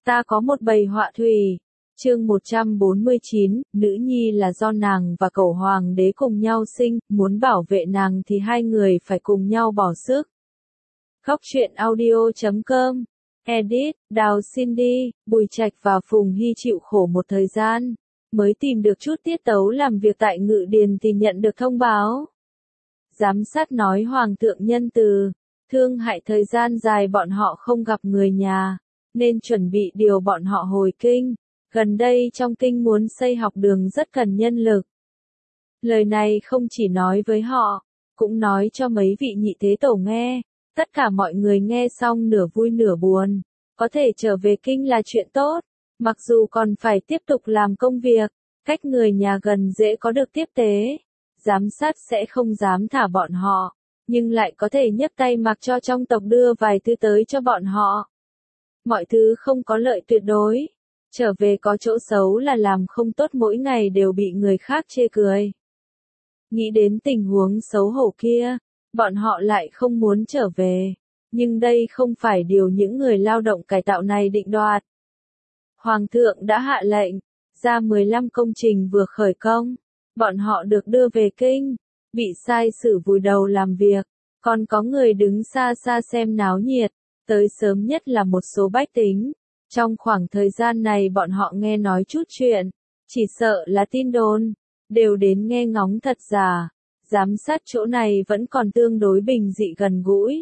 Ta có một bầy họa thủy. Chương 149, nữ nhi là do nàng và cẩu hoàng đế cùng nhau sinh, muốn bảo vệ nàng thì hai người phải cùng nhau bỏ sức. Khóc chuyện audio.com. Edit, Đào Cindy, Bùi Trạch và Phùng Hy chịu khổ một thời gian, mới tìm được chút tiết tấu làm việc tại Ngự Điền thì nhận được thông báo. Giám sát nói Hoàng thượng nhân từ, thương hại thời gian dài bọn họ không gặp người nhà, nên chuẩn bị điều bọn họ hồi kinh. Gần đây trong kinh muốn xây học đường rất cần nhân lực. Lời này không chỉ nói với họ, cũng nói cho mấy vị nhị thế tổ nghe. Tất cả mọi người nghe xong nửa vui nửa buồn. Có thể trở về kinh là chuyện tốt, mặc dù còn phải tiếp tục làm công việc, cách người nhà gần dễ có được tiếp tế. Giám sát sẽ không dám thả bọn họ, nhưng lại có thể nhấc tay mặc cho trong tộc đưa vài thứ tới cho bọn họ. Mọi thứ không có lợi tuyệt đối. Trở về có chỗ xấu là làm không tốt mỗi ngày đều bị người khác chê cười. Nghĩ đến tình huống xấu hổ kia, bọn họ lại không muốn trở về. Nhưng đây không phải điều những người lao động cải tạo này định đoạt. Hoàng thượng đã hạ lệnh, ra 15 công trình vừa khởi công. Bọn họ được đưa về kinh, bị sai xử vùi đầu làm việc. Còn có người đứng xa xa xem náo nhiệt, tới sớm nhất là một số bách tính. Trong khoảng thời gian này bọn họ nghe nói chút chuyện, chỉ sợ là tin đồn, đều đến nghe ngóng thật giả. Giám sát chỗ này vẫn còn tương đối bình dị gần gũi.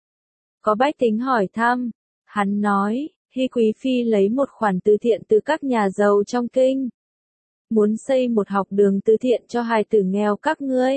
Có bách tính hỏi thăm, hắn nói, Hy Quý Phi lấy một khoản từ thiện từ các nhà giàu trong kinh. Muốn xây một học đường từ thiện cho hài tử nghèo các ngươi.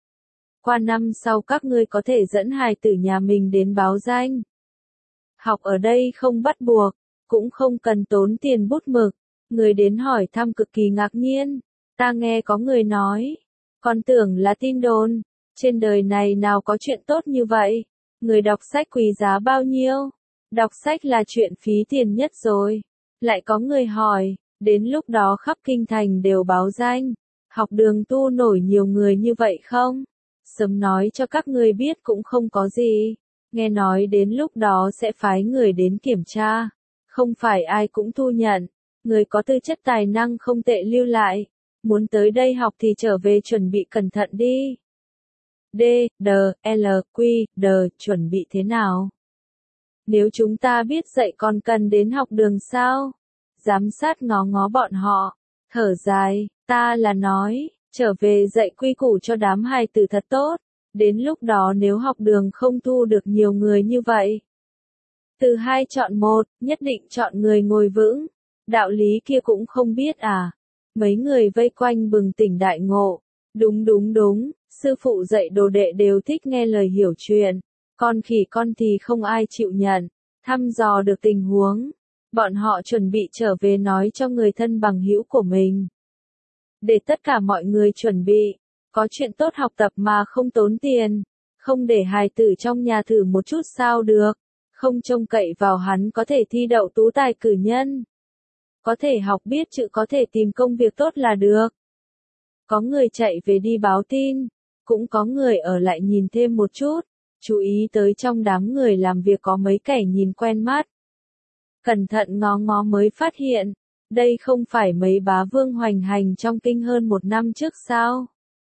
Qua năm sau các ngươi có thể dẫn hài tử nhà mình đến báo danh. Học ở đây không bắt buộc, cũng không cần tốn tiền bút mực. Người đến hỏi thăm cực kỳ ngạc nhiên. Ta nghe có người nói, còn tưởng là tin đồn, trên đời này nào có chuyện tốt như vậy. Người đọc sách quý giá bao nhiêu? Đọc sách là chuyện phí tiền nhất rồi. Lại có người hỏi, đến lúc đó khắp kinh thành đều báo danh, học đường tu nổi nhiều người như vậy không? Sớm nói cho các ngươi biết cũng không có gì. Nghe nói đến lúc đó sẽ phái người đến kiểm tra. Không phải ai cũng thu nhận. Người có tư chất tài năng không tệ lưu lại. Muốn tới đây học thì trở về chuẩn bị cẩn thận đi. D, D, L, Q, D, chuẩn bị thế nào? Nếu chúng ta biết dạy còn cần đến học đường sao? Giám sát ngó ngó bọn họ, thở dài, ta là nói, trở về dạy quy củ cho đám hài tử thật tốt. Đến lúc đó nếu học đường không thu được nhiều người như vậy. Từ hai chọn một, nhất định chọn người ngồi vững. Đạo lý kia cũng không biết à? Mấy người vây quanh bừng tỉnh đại ngộ. Đúng đúng đúng, sư phụ dạy đồ đệ đều thích nghe lời hiểu chuyện. Con khỉ con thì không ai chịu nhận. Thăm dò được tình huống. Bọn họ chuẩn bị trở về nói cho người thân bằng hữu của mình. Để tất cả mọi người chuẩn bị. Có chuyện tốt học tập mà không tốn tiền. Không để hài tử trong nhà thử một chút sao được. Không trông cậy vào hắn có thể thi đậu tú tài cử nhân. Có thể học biết chữ, có thể tìm công việc tốt là được. Có người chạy về đi báo tin. Cũng có người ở lại nhìn thêm một chút. Chú ý tới trong đám người làm việc có mấy kẻ nhìn quen mắt. Cẩn thận ngó ngó mới phát hiện. Đây không phải mấy bá vương hoành hành trong kinh hơn một năm trước sao?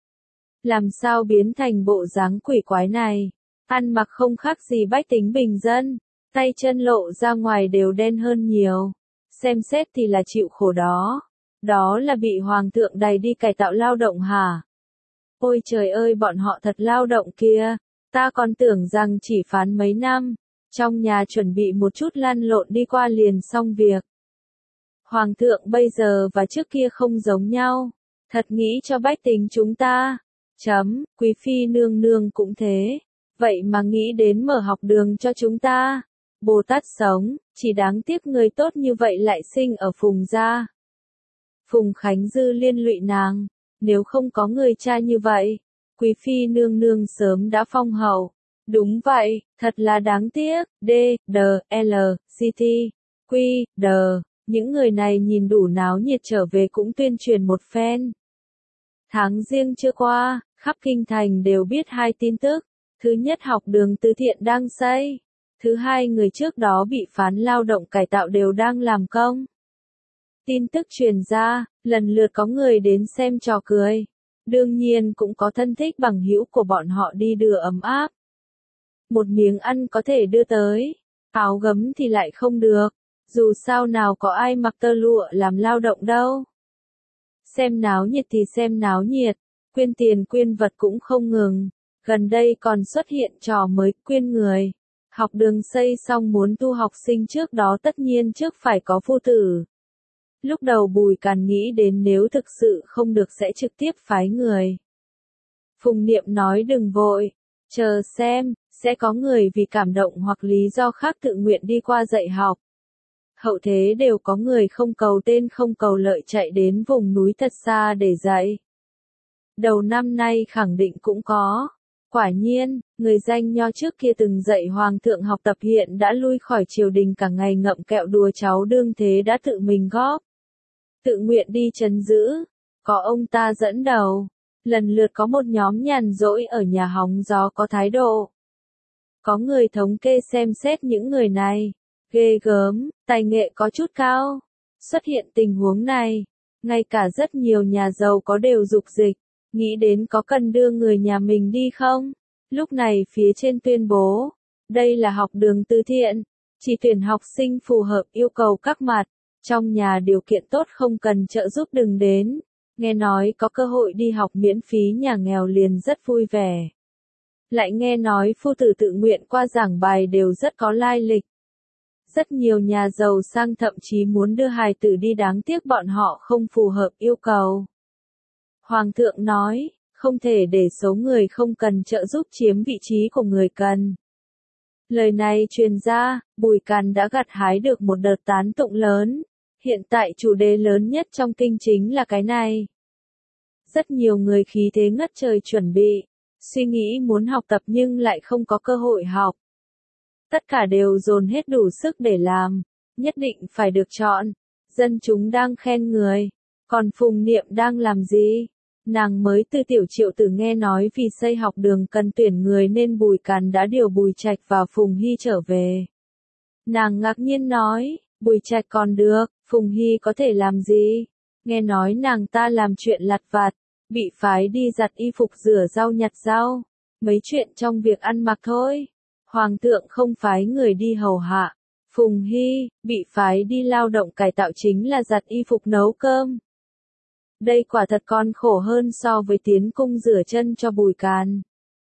Làm sao biến thành bộ dáng quỷ quái này? Ăn mặc không khác gì bách tính bình dân. Tay chân lộ ra ngoài đều đen hơn nhiều. Xem xét thì là chịu khổ đó. Đó là bị hoàng thượng đày đi cải tạo lao động hả? Ôi trời ơi, bọn họ thật lao động kia. Ta còn tưởng rằng chỉ phán mấy năm. Trong nhà chuẩn bị một chút lăn lộn đi qua liền xong việc. Hoàng thượng bây giờ và trước kia không giống nhau. Thật nghĩ cho bách tính chúng ta. Quý phi nương nương cũng thế. Vậy mà nghĩ đến mở học đường cho chúng ta. Bồ Tát sống, chỉ đáng tiếc người tốt như vậy lại sinh ở Phùng gia. Phùng Khánh Dư liên lụy nàng. Nếu không có người cha như vậy, quý phi nương nương sớm đã phong hậu. Đúng vậy, thật là đáng tiếc. D, D, L, C, T, Q, D. Những người này nhìn đủ náo nhiệt trở về cũng tuyên truyền một phen. Tháng Giêng chưa qua, khắp kinh thành đều biết hai tin tức. Thứ nhất, học đường từ thiện đang xây. Thứ hai, người trước đó bị phán lao động cải tạo đều đang làm công. Tin tức truyền ra, lần lượt có người đến xem trò cười. Đương nhiên cũng có thân thích bằng hữu của bọn họ đi đưa ấm áp. Một miếng ăn có thể đưa tới, áo gấm thì lại không được. Dù sao nào có ai mặc tơ lụa làm lao động đâu. Xem náo nhiệt thì xem náo nhiệt, quyên tiền quyên vật cũng không ngừng. Gần đây còn xuất hiện trò mới quyên người. Học đường xây xong muốn tu học sinh trước đó tất nhiên trước phải có phu tử. Lúc đầu Bùi Càn nghĩ đến nếu thực sự không được sẽ trực tiếp phái người. Phùng Niệm nói đừng vội, chờ xem, sẽ có người vì cảm động hoặc lý do khác tự nguyện đi qua dạy học. Hậu thế đều có người không cầu tên không cầu lợi chạy đến vùng núi thật xa để dạy. Đầu năm nay khẳng định cũng có. Quả nhiên, người danh nho trước kia từng dạy hoàng thượng học tập hiện đã lui khỏi triều đình cả ngày ngậm kẹo đùa cháu đương thế đã tự mình góp. Tự nguyện đi trấn giữ, có ông ta dẫn đầu. Lần lượt có một nhóm nhàn rỗi ở nhà hóng gió có thái độ. Có người thống kê xem xét những người này. Ghê gớm, tài nghệ có chút cao. Xuất hiện tình huống này, ngay cả rất nhiều nhà giàu có đều dục dịch, nghĩ đến có cần đưa người nhà mình đi không? Lúc này phía trên tuyên bố, đây là học đường từ thiện, chỉ tuyển học sinh phù hợp yêu cầu các mặt, trong nhà điều kiện tốt không cần trợ giúp đừng đến. Nghe nói có cơ hội đi học miễn phí nhà nghèo liền rất vui vẻ. Lại nghe nói phu tử tự nguyện qua giảng bài đều rất có lai lịch. Rất nhiều nhà giàu sang thậm chí muốn đưa hài tử đi đáng tiếc bọn họ không phù hợp yêu cầu. Hoàng thượng nói, không thể để số người không cần trợ giúp chiếm vị trí của người cần. Lời này truyền ra, Bùi Càn đã gặt hái được một đợt tán tụng lớn. Hiện tại chủ đề lớn nhất trong kinh chính là cái này. Rất nhiều người khí thế ngất trời chuẩn bị, suy nghĩ muốn học tập nhưng lại không có cơ hội học. Tất cả đều dồn hết đủ sức để làm, nhất định phải được chọn. Dân chúng đang khen người, còn Phùng Niệm đang làm gì? Nàng mới từ Tiểu Triệu Tử nghe nói vì xây học đường cần tuyển người nên Bùi Càn đã điều Bùi Trạch và Phùng Hy trở về. Nàng ngạc nhiên nói, Bùi Trạch còn được, Phùng Hy có thể làm gì? Nghe nói nàng ta làm chuyện lặt vặt, bị phái đi giặt y phục rửa rau nhặt rau, mấy chuyện trong việc ăn mặc thôi. Hoàng thượng không phái người đi hầu hạ. Phùng Hy, bị phái đi lao động cải tạo chính là giặt y phục nấu cơm. Đây quả thật còn khổ hơn so với tiến cung rửa chân cho Bùi Càn.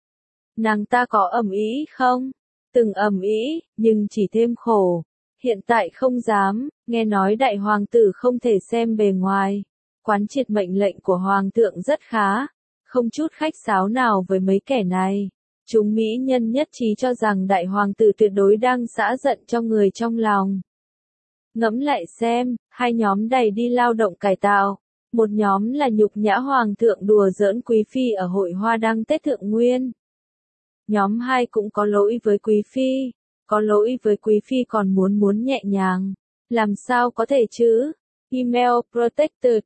Nàng ta có ầm ĩ không? Từng ầm ĩ, nhưng chỉ thêm khổ. Hiện tại không dám, nghe nói đại hoàng tử không thể xem bề ngoài. Quán triệt mệnh lệnh của hoàng thượng rất khá, không chút khách sáo nào với mấy kẻ này. Chúng mỹ nhân nhất trí cho rằng đại hoàng tử tuyệt đối đang xả giận cho người trong lòng. Ngẫm lại xem, hai nhóm đầy đi lao động cải tạo. Một nhóm là nhục nhã hoàng thượng đùa giỡn quý phi ở hội hoa đăng Tết Thượng Nguyên. Nhóm 2 cũng có lỗi với quý phi. Có lỗi với quý phi còn muốn nhẹ nhàng. Làm sao có thể chứ? Email protected,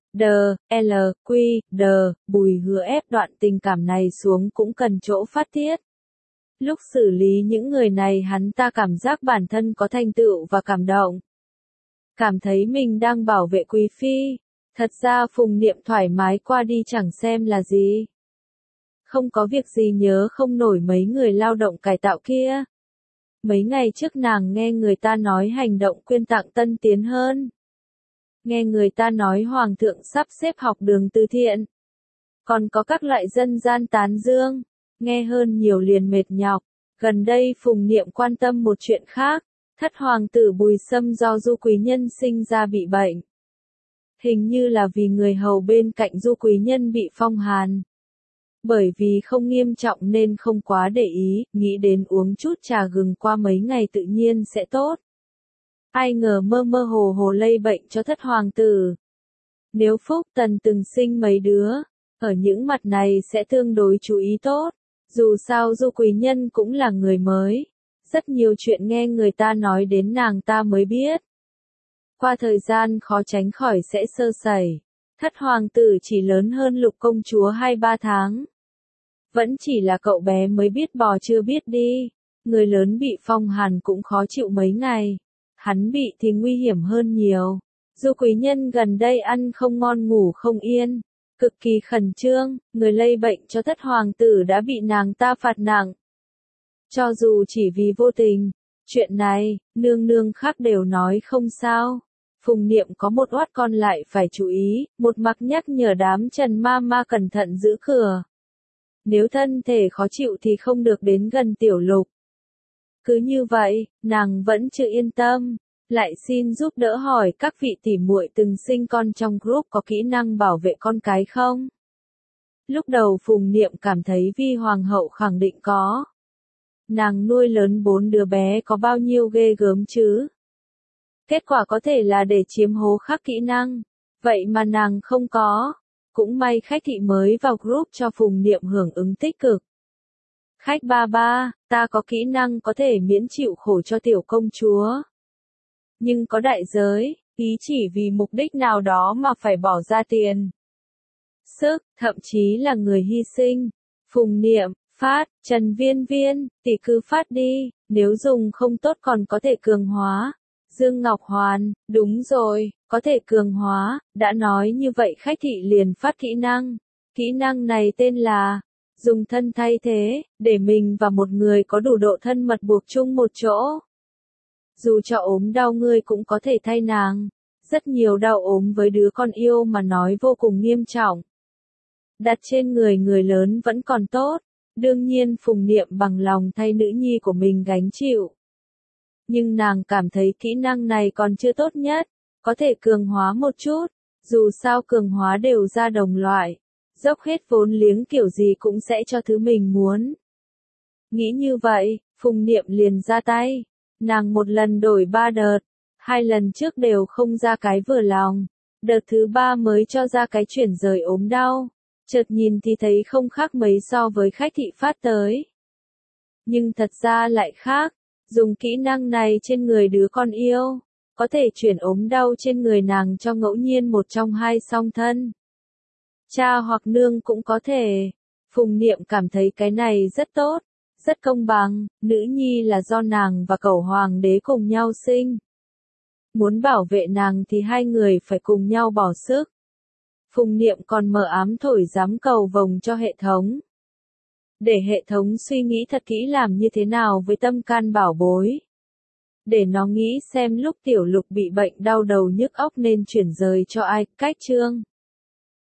L, Q, Bùi Hứa ép đoạn tình cảm này xuống cũng cần chỗ phát tiết. Lúc xử lý những người này hắn ta cảm giác bản thân có thành tựu và cảm động. Cảm thấy mình đang bảo vệ quý phi. Thật ra Phùng Niệm thoải mái qua đi chẳng xem là gì. Không có việc gì nhớ không nổi mấy người lao động cải tạo kia. Mấy ngày trước nàng nghe người ta nói hành động quyên tặng tân tiến hơn. Nghe người ta nói hoàng thượng sắp xếp học đường từ thiện. Còn có các loại dân gian tán dương. Nghe hơn nhiều liền mệt nhọc. Gần đây Phùng Niệm quan tâm một chuyện khác. Thất hoàng tử Bùi Sâm do Du Quý Nhân sinh ra bị bệnh. Hình như là vì người hầu bên cạnh Du Quý Nhân bị phong hàn. Bởi vì không nghiêm trọng nên không quá để ý, nghĩ đến uống chút trà gừng qua mấy ngày tự nhiên sẽ tốt. Ai ngờ mơ mơ hồ hồ lây bệnh cho thất hoàng tử. Nếu Phúc Tần từng sinh mấy đứa, ở những mặt này sẽ tương đối chú ý tốt. Dù sao Du Quý Nhân cũng là người mới. Rất nhiều chuyện nghe người ta nói đến nàng ta mới biết. Qua thời gian khó tránh khỏi sẽ sơ sẩy. Thất hoàng tử chỉ lớn hơn Lục công chúa 2-3 tháng. Vẫn chỉ là cậu bé mới biết bò chưa biết đi. Người lớn bị phong hàn cũng khó chịu mấy ngày. Hắn bị thì nguy hiểm hơn nhiều. Du quý nhân gần đây ăn không ngon ngủ không yên. Cực kỳ khẩn trương, người lây bệnh cho thất hoàng tử đã bị nàng ta phạt nặng. Cho dù chỉ vì vô tình, chuyện này, nương nương khác đều nói không sao. Phùng Niệm có một oát con lại phải chú ý, một mặt nhắc nhở đám Trần ma ma cẩn thận giữ cửa. Nếu thân thể khó chịu thì không được đến gần Tiểu Lục. Cứ như vậy, nàng vẫn chưa yên tâm, lại xin giúp đỡ hỏi các vị tỷ muội từng sinh con trong group có kỹ năng bảo vệ con cái không? Lúc đầu Phùng Niệm cảm thấy Vi Hoàng hậu khẳng định có. Nàng nuôi lớn 4 đứa bé có bao nhiêu ghê gớm chứ? Kết quả có thể là để chiếm hố khác kỹ năng. Vậy mà nàng không có. Cũng may khách thị mới vào group cho Phùng Niệm hưởng ứng tích cực. Khách ba ba, ta có kỹ năng có thể miễn chịu khổ cho tiểu công chúa. Nhưng có đại giới, ý chỉ vì mục đích nào đó mà phải bỏ ra tiền. Sức, thậm chí là người hy sinh. Phùng Niệm, phát, Trần Viên Viên, tỷ cứ phát đi, nếu dùng không tốt còn có thể cường hóa. Dương Ngọc Hoàn, đúng rồi, có thể cường hóa, đã nói như vậy khách thị liền phát kỹ năng. Kỹ năng này tên là, dùng thân thay thế, để mình và một người có đủ độ thân mật buộc chung một chỗ. Dù cho ốm đau ngươi cũng có thể thay nàng. Rất nhiều đau ốm với đứa con yêu mà nói vô cùng nghiêm trọng. Đặt trên người người lớn vẫn còn tốt. Đương nhiên Phùng Niệm bằng lòng thay nữ nhi của mình gánh chịu. Nhưng nàng cảm thấy kỹ năng này còn chưa tốt nhất. Có thể cường hóa một chút. Dù sao cường hóa đều ra đồng loại. Dốc hết vốn liếng kiểu gì cũng sẽ cho thứ mình muốn. Nghĩ như vậy, Phùng Niệm liền ra tay. Nàng một lần đổi 3 đợt, 2 lần trước đều không ra cái vừa lòng. Đợt thứ 3 mới cho ra cái chuyển rời ốm đau. Chợt nhìn thì thấy không khác mấy so với khách thị phát tới. Nhưng thật ra lại khác. Dùng kỹ năng này trên người đứa con yêu. Có thể chuyển ốm đau trên người nàng cho ngẫu nhiên một trong hai song thân. Cha hoặc nương cũng có thể. Phùng Niệm cảm thấy cái này rất tốt. Rất công bằng, nữ nhi là do nàng và cẩu hoàng đế cùng nhau sinh. Muốn bảo vệ nàng thì hai người phải cùng nhau bỏ sức. Phùng Niệm còn mờ ám thổi giám cầu vồng cho hệ thống. Để hệ thống suy nghĩ thật kỹ làm như thế nào với tâm can bảo bối. Để nó nghĩ xem lúc Tiểu Lục bị bệnh đau đầu nhức óc nên chuyển rời cho ai, cách chương.